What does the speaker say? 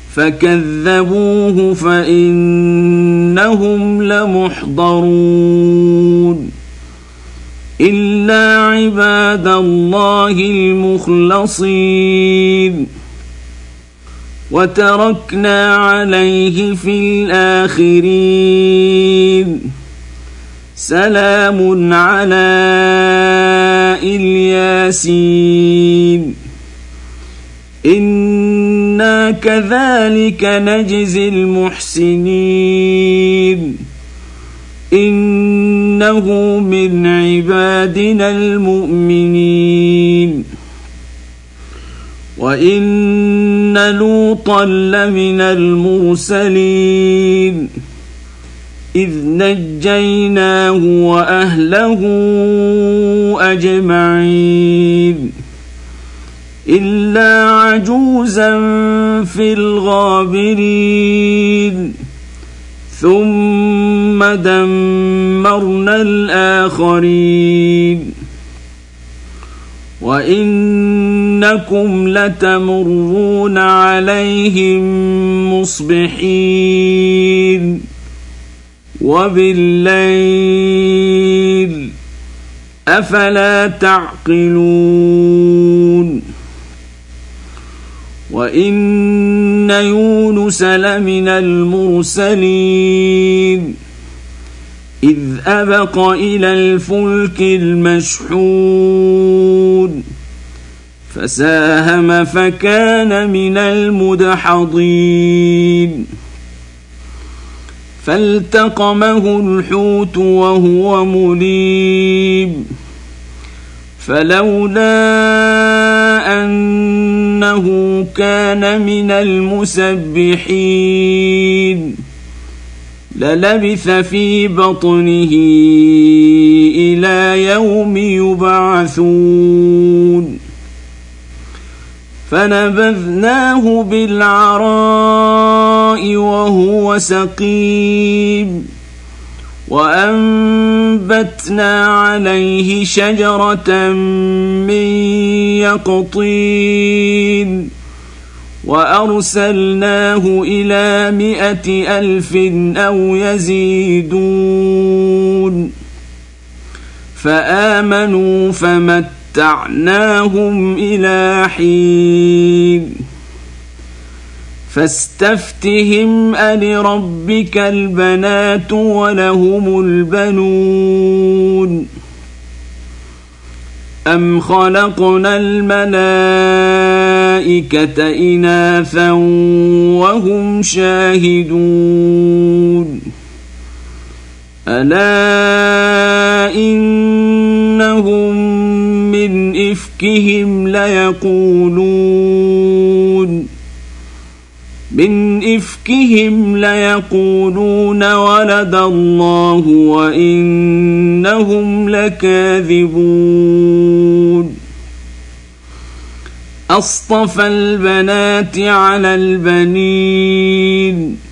فكذبوه فإنهم لمحضرون إلا عباد الله المخلصين وتركنا عليه في الآخرين سلام على الياسين إنا كذلك نجزي المحسنين إنه من عبادنا المؤمنين وإن لوطا لمن المرسلين إذ نجيناه وأهله أجمعين إلا عجوزا في الغابرين ثم دمرنا الآخرين وإنكم لتمرون عليهم مصبحين وبالليل أفلا تعقلون وإن يونس لمن المرسلين إذ أبق إلى الفلك المشحون فساهم فكان من المدحضين فالتقمه الحوت وهو مليم فلولا أنه كان من المسبحين للبث في بطنه إلى يوم يبعثون فنبذناه بالعراء وهو سقيم وأنبتنا عليه شجرة من يقطين وأرسلناه إلى 100,000 أو يزيدون فآمنوا فمتعناهم إلى حين فاستفتهم ألربك البنات ولهم البنون أم خلقنا الملائكة إناثا وهم شاهدون ألا إنهم من إفكهم ليقولون ولد الله وإنهم لكاذبون أصطفى البنات على البنين